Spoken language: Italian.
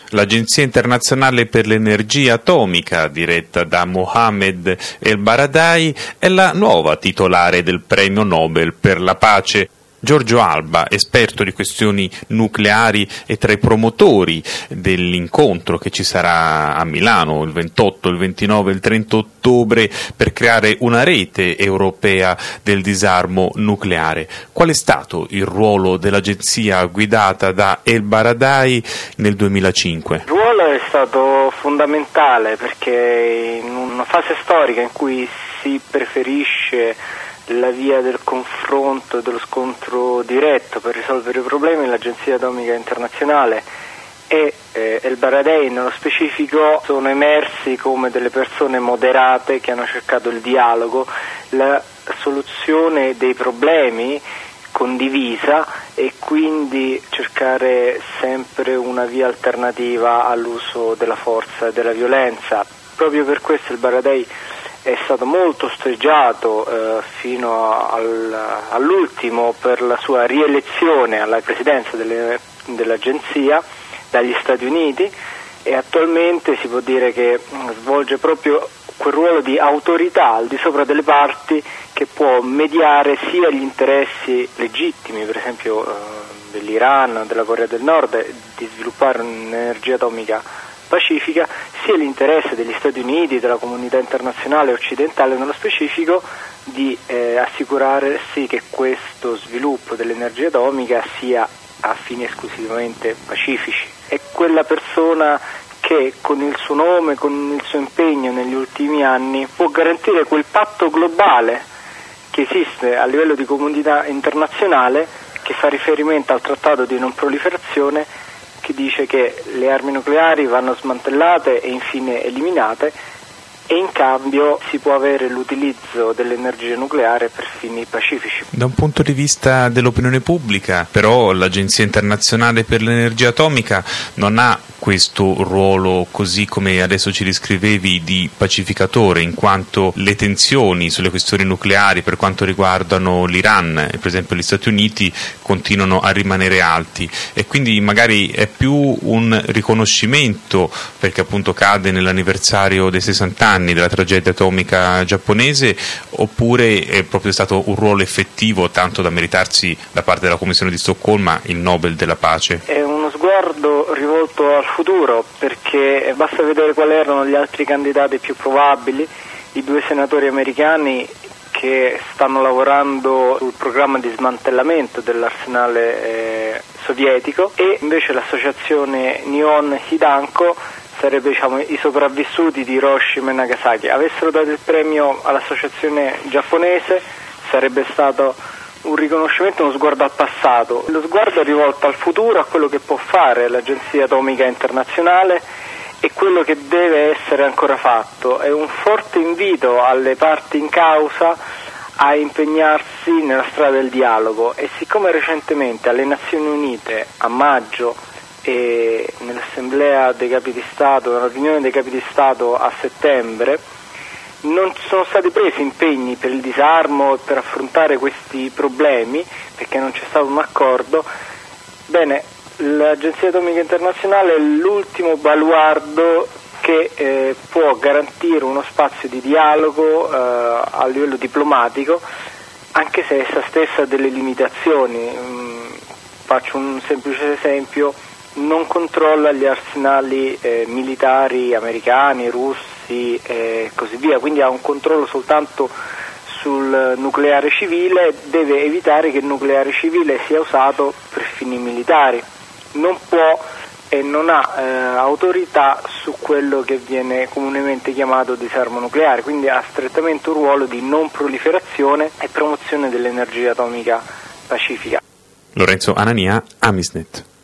L'Agenzia internazionale per l'energia atomica, diretta da Mohammed El-Baradei, è la nuova titolare del premio Nobel per la pace. Giorgio Alba, esperto di questioni nucleari e tra i promotori dell'incontro che ci sarà a Milano il 28, il 29 e il 30 ottobre per creare una rete europea del disarmo nucleare. Qual è stato il ruolo dell'agenzia guidata da El-Baradei nel 2005? Il ruolo è stato fondamentale perché in una fase storica in cui si preferisce la via del confronto e dello scontro diretto per risolvere i problemi, l'Agenzia Atomica Internazionale e El-Baradei nello specifico sono emersi come delle persone moderate che hanno cercato il dialogo, la soluzione dei problemi condivisa e quindi cercare sempre una via alternativa all'uso della forza e della violenza. Proprio per questo El-Baradei è stato molto osteggiato fino all'ultimo per la sua rielezione alla presidenza dell'agenzia dagli Stati Uniti e attualmente si può dire che svolge proprio quel ruolo di autorità al di sopra delle parti che può mediare sia gli interessi legittimi, per esempio dell'Iran, della Corea del Nord, di sviluppare un'energia atomica pacifica, sia l'interesse degli Stati Uniti, della comunità internazionale occidentale nello specifico, di assicurarsi che questo sviluppo dell'energia atomica sia a fini esclusivamente pacifici. È quella persona che con il suo nome, con il suo impegno negli ultimi anni può garantire quel patto globale che esiste a livello di comunità internazionale che fa riferimento al trattato di non proliferazione che dice che le armi nucleari vanno smantellate e infine eliminate e in cambio si può avere l'utilizzo dell'energia nucleare per fini pacifici. Da un punto di vista dell'opinione pubblica, però, l'Agenzia internazionale per l'energia atomica non ha questo ruolo, così come adesso ci descrivevi, di pacificatore, in quanto le tensioni sulle questioni nucleari per quanto riguardano l'Iran e per esempio gli Stati Uniti continuano a rimanere alti e quindi magari è più un riconoscimento perché appunto cade nell'anniversario dei 60 anni della tragedia atomica giapponese, oppure è proprio stato un ruolo effettivo tanto da meritarsi da parte della Commissione di Stoccolma il Nobel della pace? È uno sguardo rivolto al futuro, perché basta vedere quali erano gli altri candidati più probabili, i due senatori americani che stanno lavorando sul programma di smantellamento dell'arsenale sovietico e invece l'associazione Nihon Hidanko sarebbe i sopravvissuti di Hiroshima e Nagasaki. Avessero dato il premio all'associazione giapponese sarebbe stato un riconoscimento, uno sguardo al passato. Lo sguardo è rivolto al futuro, a quello che può fare l'Agenzia Atomica Internazionale e quello che deve essere ancora fatto. È un forte invito alle parti in causa a impegnarsi nella strada del dialogo e siccome recentemente alle Nazioni Unite a maggio e nell'Assemblea dei Capi di Stato, nella riunione dei Capi di Stato a settembre, non sono stati presi impegni per il disarmo e per affrontare questi problemi, perché non c'è stato un accordo, bene, l'Agenzia Atomica Internazionale è l'ultimo baluardo che può garantire uno spazio di dialogo a livello diplomatico, anche se essa stessa ha delle limitazioni. Faccio un semplice esempio: non controlla gli arsenali militari americani, russi e così via, quindi ha un controllo soltanto sul nucleare civile, deve evitare che il nucleare civile sia usato per fini militari. Non può e non ha autorità su quello che viene comunemente chiamato disarmo nucleare, quindi ha strettamente un ruolo di non proliferazione e promozione dell'energia atomica pacifica. Lorenzo Anania, Amisnet.